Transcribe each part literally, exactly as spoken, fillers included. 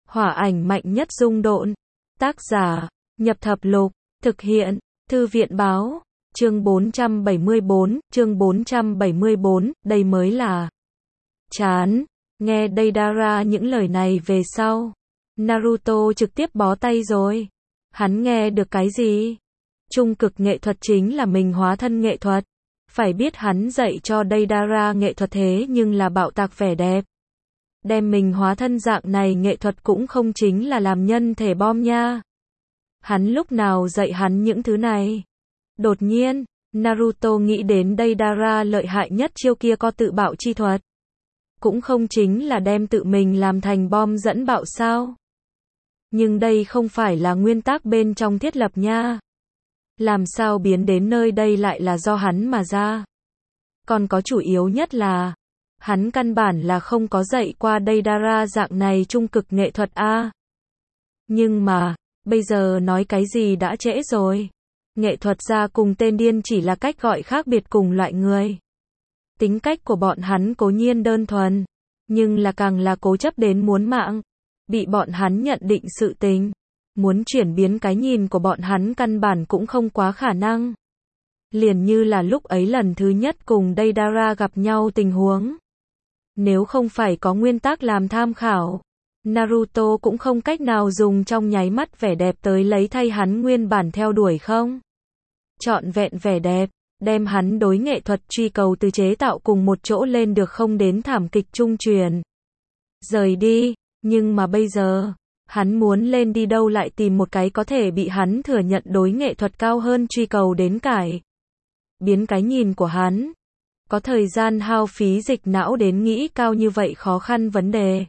Hỏa ảnh mạnh nhất dung độn. Tác giả, Nhập Thập Lục. Thực hiện, Thư viện báo. Chương bốn trăm bảy mươi bốn, chương bốn trăm bảy mươi bốn, đây mới là chán. Nghe Deidara những lời này về sau, Naruto trực tiếp bó tay rồi. Hắn nghe được cái gì? Trung cực nghệ thuật chính là mình hóa thân nghệ thuật. Phải biết hắn dạy cho Deidara nghệ thuật thế nhưng là bạo tạc vẻ đẹp. Đem mình hóa thân dạng này nghệ thuật cũng không chính là làm nhân thể bom nha. Hắn lúc nào dạy hắn những thứ này? Đột nhiên, Naruto nghĩ đến Deidara lợi hại nhất chiêu kia có tự bạo chi thuật. Cũng không chính là đem tự mình làm thành bom dẫn bạo sao? Nhưng đây không phải là nguyên tắc bên trong thiết lập nha. Làm sao biến đến nơi đây lại là do hắn mà ra? Còn có chủ yếu nhất là, hắn căn bản là không có dạy qua Deidara dạng này trung cực nghệ thuật a. Nhưng mà, bây giờ nói cái gì đã trễ rồi. Nghệ thuật gia cùng tên điên chỉ là cách gọi khác biệt cùng loại người. Tính cách của bọn hắn cố nhiên đơn thuần, nhưng là càng là cố chấp đến muốn mạng. Bị bọn hắn nhận định sự tình, muốn chuyển biến cái nhìn của bọn hắn căn bản cũng không quá khả năng. Liền như là lúc ấy lần thứ nhất cùng Deidara gặp nhau tình huống. Nếu không phải có nguyên tắc làm tham khảo, Naruto cũng không cách nào dùng trong nháy mắt vẻ đẹp tới lấy thay hắn nguyên bản theo đuổi không. Trọn vẹn vẻ đẹp, đem hắn đối nghệ thuật truy cầu từ chế tạo cùng một chỗ lên được không đến thảm kịch trung truyền. Rời đi, nhưng mà bây giờ, hắn muốn lên đi đâu lại tìm một cái có thể bị hắn thừa nhận đối nghệ thuật cao hơn truy cầu đến cải. Biến cái nhìn của hắn. Có thời gian hao phí dịch não đến nghĩ cao như vậy khó khăn vấn đề.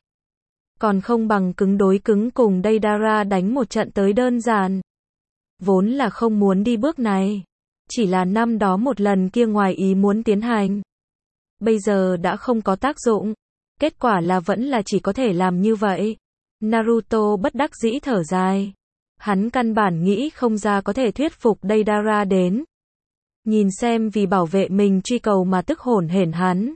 Còn không bằng cứng đối cứng cùng Deidara đánh một trận tới đơn giản. Vốn là không muốn đi bước này. Chỉ là năm đó một lần kia ngoài ý muốn tiến hành. Bây giờ đã không có tác dụng. Kết quả là vẫn là chỉ có thể làm như vậy. Naruto bất đắc dĩ thở dài. Hắn căn bản nghĩ không ra có thể thuyết phục Deidara đến. Nhìn xem vì bảo vệ mình truy cầu mà tức hổn hển hắn.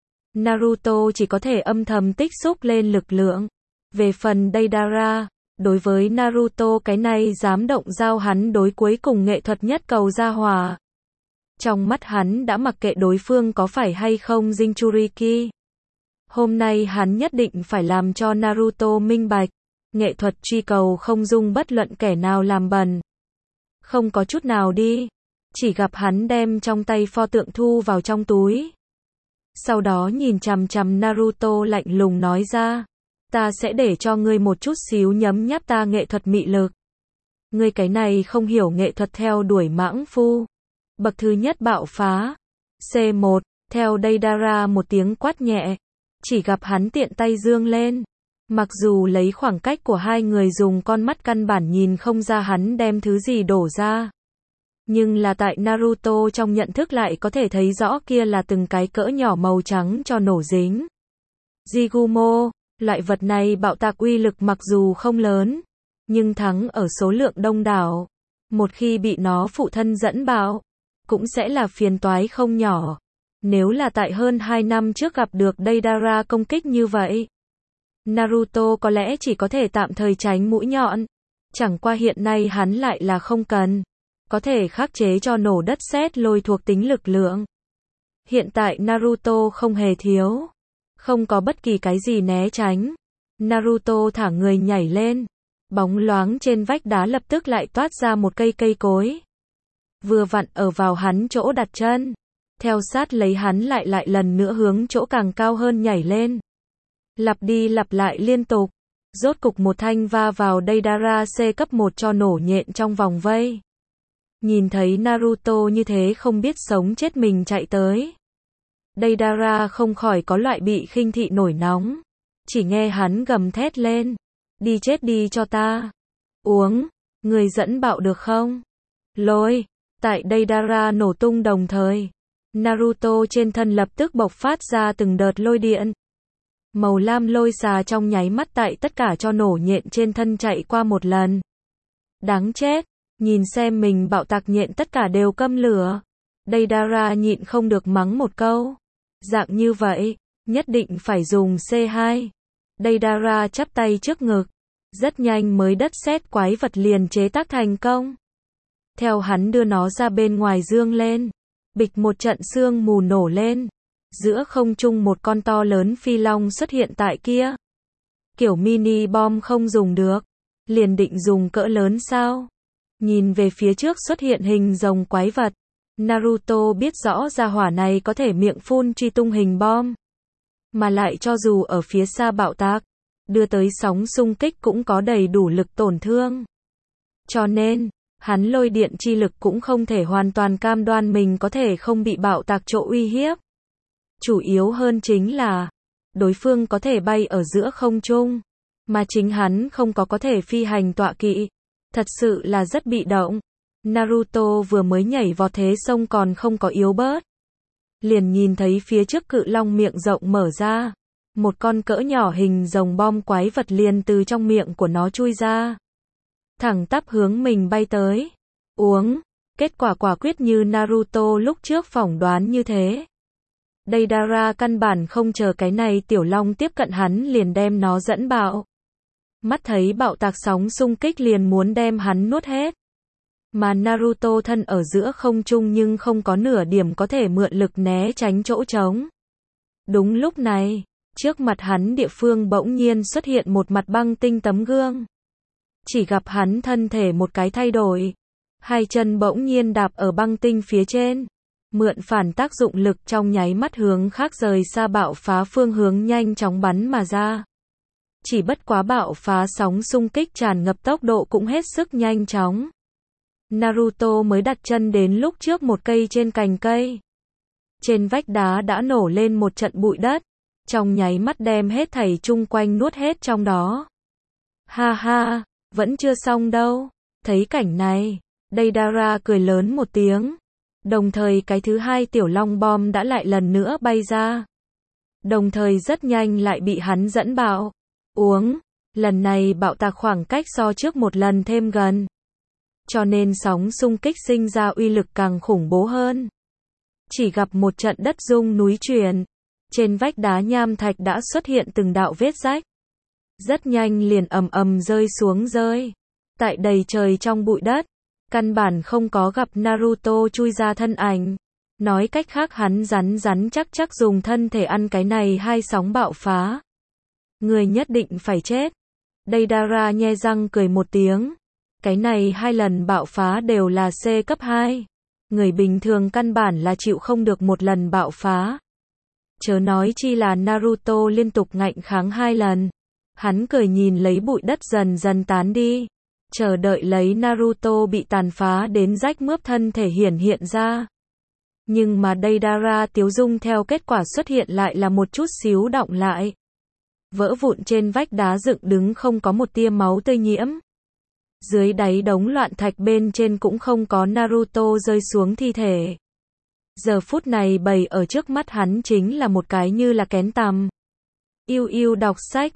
Naruto chỉ có thể âm thầm tích xúc lên lực lượng. Về phần Deidara, đối với Naruto cái này dám động giao hắn đối cuối cùng nghệ thuật nhất cầu gia hòa. Trong mắt hắn đã mặc kệ đối phương có phải hay không Jinchuriki. Hôm nay hắn nhất định phải làm cho Naruto minh bạch. Nghệ thuật truy cầu không dung bất luận kẻ nào làm bẩn. Không có chút nào đi. Chỉ gặp hắn đem trong tay pho tượng thu vào trong túi. Sau đó nhìn chằm chằm Naruto lạnh lùng nói ra. Ta sẽ để cho ngươi một chút xíu nhấm nháp ta nghệ thuật mị lực. Ngươi cái này không hiểu nghệ thuật theo đuổi mãng phu. Bậc thứ nhất bạo phá. C một, theo Deidara một tiếng quát nhẹ. Chỉ gặp hắn tiện tay giương lên. Mặc dù lấy khoảng cách của hai người dùng con mắt căn bản nhìn không ra hắn đem thứ gì đổ ra. Nhưng là tại Naruto trong nhận thức lại có thể thấy rõ kia là từng cái cỡ nhỏ màu trắng cho nổ dính. Jigumo, loại vật này bạo tạc uy lực mặc dù không lớn, nhưng thắng ở số lượng đông đảo. Một khi bị nó phụ thân dẫn bạo, cũng sẽ là phiền toái không nhỏ. Nếu là tại hơn hai năm trước gặp được Deidara công kích như vậy, Naruto có lẽ chỉ có thể tạm thời tránh mũi nhọn. Chẳng qua hiện nay hắn lại là không cần. Có thể khắc chế cho nổ đất sét lôi thuộc tính lực lượng. Hiện tại Naruto không hề thiếu. Không có bất kỳ cái gì né tránh. Naruto thả người nhảy lên. Bóng loáng trên vách đá lập tức lại toát ra một cây cây cối. Vừa vặn ở vào hắn chỗ đặt chân. Theo sát lấy hắn lại lại lần nữa hướng chỗ càng cao hơn nhảy lên. Lặp đi lặp lại liên tục. Rốt cục một thanh va vào Deidara C cấp một cho nổ nhện trong vòng vây. Nhìn thấy Naruto như thế không biết sống chết mình chạy tới. Deidara không khỏi có loại bị khinh thị nổi nóng. Chỉ nghe hắn gầm thét lên. Đi chết đi cho ta. Uống. Người dẫn bạo được không? Lôi. Tại Deidara nổ tung đồng thời. Naruto trên thân lập tức bộc phát ra từng đợt lôi điện. Màu lam lôi xà trong nháy mắt tại tất cả cho nổ nhện trên thân chạy qua một lần. Đáng chết. Nhìn xem mình bạo tạc nhện tất cả đều câm lửa. Deidara nhịn không được mắng một câu. Dạng như vậy, nhất định phải dùng C hai. Deidara chắp tay trước ngực. Rất nhanh mới đất sét quái vật liền chế tác thành công. Theo hắn đưa nó ra bên ngoài dương lên, bịch một trận sương mù nổ lên. Giữa không trung một con to lớn phi long xuất hiện tại kia. Kiểu mini bom không dùng được, liền định dùng cỡ lớn sao? Nhìn về phía trước xuất hiện hình rồng quái vật. Naruto biết rõ gia hỏa này có thể miệng phun truy tung hình bom. Mà lại cho dù ở phía xa bạo tạc, đưa tới sóng xung kích cũng có đầy đủ lực tổn thương. Cho nên, hắn lôi điện chi lực cũng không thể hoàn toàn cam đoan mình có thể không bị bạo tạc chỗ uy hiếp. Chủ yếu hơn chính là, đối phương có thể bay ở giữa không trung, mà chính hắn không có có thể phi hành tọa kỵ. Thật sự là rất bị động. Naruto vừa mới nhảy vào thế sông còn không có yếu bớt. Liền nhìn thấy phía trước cự long miệng rộng mở ra. Một con cỡ nhỏ hình rồng bom quái vật liền từ trong miệng của nó chui ra. Thẳng tắp hướng mình bay tới. Uống. Kết quả quả quyết như Naruto lúc trước phỏng đoán như thế. Deidara căn bản không chờ cái này tiểu long tiếp cận hắn liền đem nó dẫn bạo. Mắt thấy bạo tạc sóng xung kích liền muốn đem hắn nuốt hết. Mà Naruto thân ở giữa không trung nhưng không có nửa điểm có thể mượn lực né tránh chỗ trống. Đúng lúc này, trước mặt hắn địa phương bỗng nhiên xuất hiện một mặt băng tinh tấm gương. Chỉ gặp hắn thân thể một cái thay đổi. Hai chân bỗng nhiên đạp ở băng tinh phía trên. Mượn phản tác dụng lực trong nháy mắt hướng khác rời xa bạo phá phương hướng nhanh chóng bắn mà ra. Chỉ bất quá bạo phá sóng xung kích tràn ngập tốc độ cũng hết sức nhanh chóng. Naruto mới đặt chân đến lúc trước một cây trên cành cây. Trên vách đá đã nổ lên một trận bụi đất. Trong nháy mắt đem hết thảy chung quanh nuốt hết trong đó. Ha ha, vẫn chưa xong đâu. Thấy cảnh này, Deidara cười lớn một tiếng. Đồng thời cái thứ hai tiểu long bom đã lại lần nữa bay ra. Đồng thời rất nhanh lại bị hắn dẫn bạo. Uống, lần này bạo tạc khoảng cách so trước một lần thêm gần. Cho nên sóng xung kích sinh ra uy lực càng khủng bố hơn. Chỉ gặp một trận đất rung núi chuyển. Trên vách đá nham thạch đã xuất hiện từng đạo vết rách. Rất nhanh liền ầm ầm rơi xuống rơi. Tại đầy trời trong bụi đất. Căn bản không có gặp Naruto chui ra thân ảnh. Nói cách khác hắn rắn rắn chắc chắc dùng thân thể ăn cái này hai sóng bạo phá. Người nhất định phải chết. Deidara nhe răng cười một tiếng. Cái này hai lần bạo phá đều là C cấp hai. Người bình thường căn bản là chịu không được một lần bạo phá. Chớ nói chi là Naruto liên tục ngạnh kháng hai lần. Hắn cười nhìn lấy bụi đất dần dần tán đi. Chờ đợi lấy Naruto bị tàn phá đến rách mướp thân thể hiển hiện ra. Nhưng mà Deidara tiếu dung theo kết quả xuất hiện lại là một chút xíu đọng lại. Vỡ vụn trên vách đá dựng đứng không có một tia máu tươi nhiễm. Dưới đáy đống loạn thạch bên trên cũng không có Naruto rơi xuống thi thể. Giờ phút này bày ở trước mắt hắn chính là một cái như là kén tằm. Yêu yêu đọc sách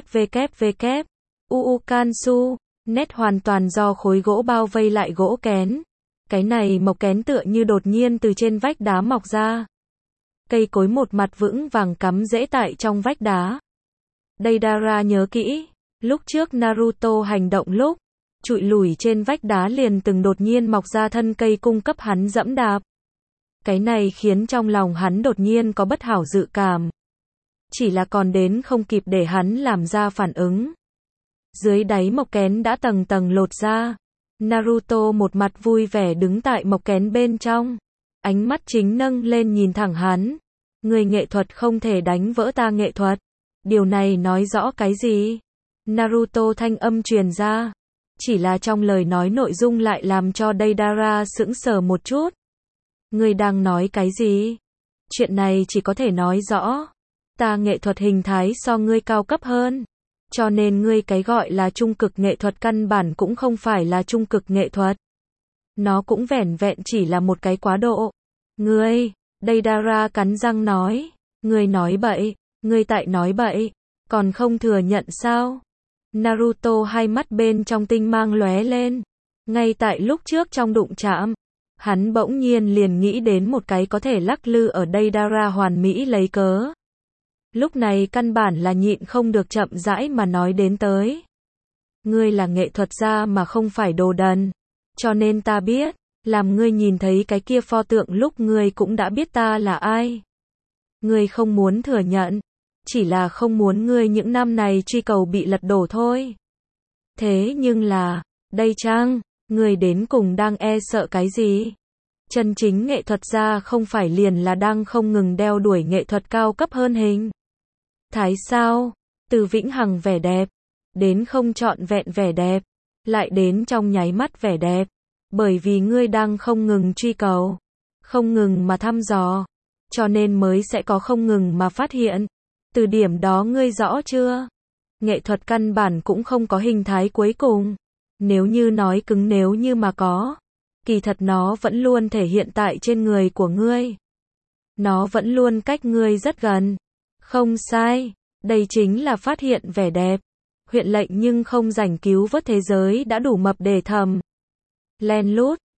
www. Uu Kansu. Nét hoàn toàn do khối gỗ bao vây lại gỗ kén. Cái này mộc kén tựa như đột nhiên từ trên vách đá mọc ra. Cây cối một mặt vững vàng cắm rễ tại trong vách đá. Deidara nhớ kỹ, lúc trước Naruto hành động lúc, trụi lủi trên vách đá liền từng đột nhiên mọc ra thân cây cung cấp hắn dẫm đạp. Cái này khiến trong lòng hắn đột nhiên có bất hảo dự cảm. Chỉ là còn đến không kịp để hắn làm ra phản ứng. Dưới đáy mộc kén đã tầng tầng lột ra. Naruto một mặt vui vẻ đứng tại mộc kén bên trong. Ánh mắt chính nâng lên nhìn thẳng hắn. Người nghệ thuật không thể đánh vỡ ta nghệ thuật. Điều này nói rõ cái gì? Naruto thanh âm truyền ra. Chỉ là trong lời nói nội dung lại làm cho Deidara sững sờ một chút. Người đang nói cái gì? Chuyện này chỉ có thể nói rõ. Ta nghệ thuật hình thái so ngươi cao cấp hơn. Cho nên ngươi cái gọi là trung cực nghệ thuật căn bản cũng không phải là trung cực nghệ thuật. Nó cũng vẻn vẹn chỉ là một cái quá độ. Ngươi, Deidara cắn răng nói. Ngươi nói bậy, ngươi tại nói bậy, còn không thừa nhận sao? Naruto hai mắt bên trong tinh mang lóe lên. Ngay tại lúc trước trong đụng chạm, hắn bỗng nhiên liền nghĩ đến một cái có thể lắc lư ở Deidara hoàn mỹ lấy cớ. Lúc này căn bản là nhịn không được chậm rãi mà nói đến tới. Ngươi là nghệ thuật gia mà không phải đồ đần. Cho nên ta biết, làm ngươi nhìn thấy cái kia pho tượng lúc ngươi cũng đã biết ta là ai. Ngươi không muốn thừa nhận, chỉ là không muốn ngươi những năm này truy cầu bị lật đổ thôi. Thế nhưng là, đây chăng, ngươi đến cùng đang e sợ cái gì? Chân chính nghệ thuật gia không phải liền là đang không ngừng đeo đuổi nghệ thuật cao cấp hơn hình thái sao? Từ vĩnh hằng vẻ đẹp, đến không trọn vẹn vẻ đẹp, lại đến trong nháy mắt vẻ đẹp. Bởi vì ngươi đang không ngừng truy cầu, không ngừng mà thăm dò, cho nên mới sẽ có không ngừng mà phát hiện. Từ điểm đó ngươi rõ chưa? Nghệ thuật căn bản cũng không có hình thái cuối cùng. Nếu như nói cứng nếu như mà có, kỳ thật nó vẫn luôn thể hiện tại trên người của ngươi. Nó vẫn luôn cách ngươi rất gần. Không sai, đây chính là phát hiện vẻ đẹp. Huyện lệnh nhưng không rảnh cứu vớt thế giới đã đủ mập để thầm len lút,